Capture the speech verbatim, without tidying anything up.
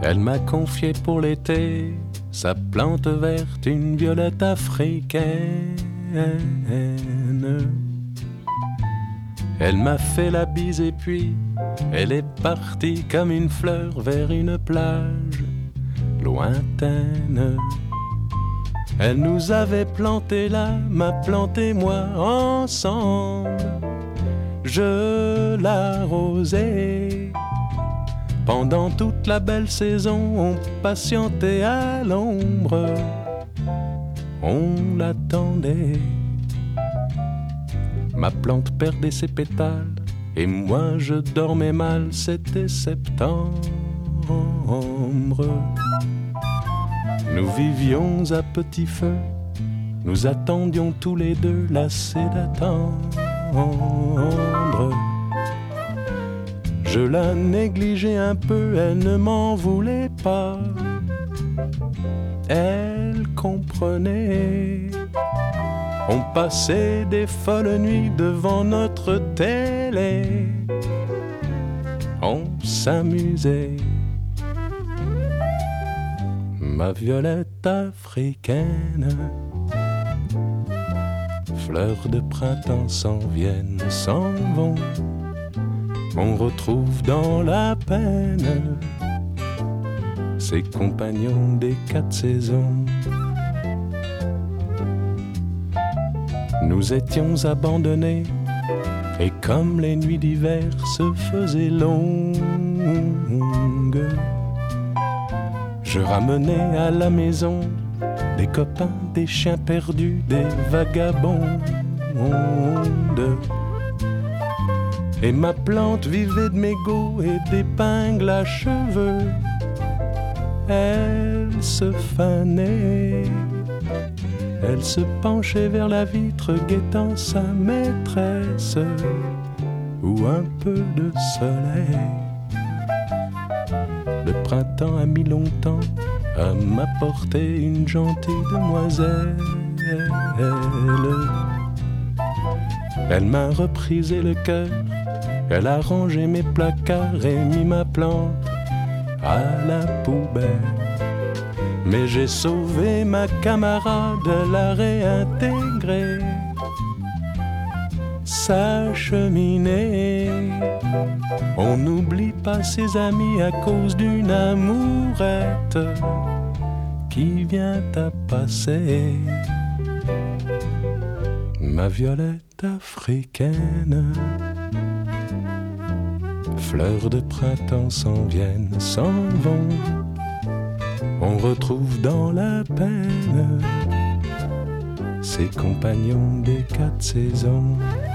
Elle m'a confié pour l'été sa plante verte, une violette africaine. Elle m'a fait la bise et puis elle est partie comme une fleur vers une plage lointaine. Elle nous avait planté là, m'a planté moi ensemble. Je l'arrosais pendant toute la belle saison, on patientait à l'ombre, on l'attendait. Ma plante perdait ses pétales et moi je dormais mal, c'était septembre. Nous vivions à petit feu, nous attendions tous les deux lassés d'attendre. Je la négligeais un peu, elle ne m'en voulait pas. Elle comprenait. On passait des folles nuits devant notre télé. On s'amusait. Ma violette africaine. Fleurs de printemps s'en viennent, s'en vont. On retrouve dans la peine ses compagnons des quatre saisons. Nous étions abandonnés et comme les nuits d'hiver se faisaient longues, je ramenais à la maison des copains, des chiens perdus, des vagabonds. Et ma plante vivait de mégots et d'épingles à cheveux. Elle se fanait, elle se penchait vers la vitre guettant sa maîtresse ou un peu de soleil. Le printemps a mis longtemps à m'apporter une gentille demoiselle. Elle m'a reprisé le cœur, elle a rangé mes placards et mis ma plante à la poubelle. Mais j'ai sauvé ma camarade, la réintégrée. Sa cheminée, on n'oublie pas ses amis à cause d'une amourette qui vient à passer. Ma violette africaine. Fleurs de printemps s'en viennent, s'en vont. On retrouve dans la peine ses compagnons des quatre saisons.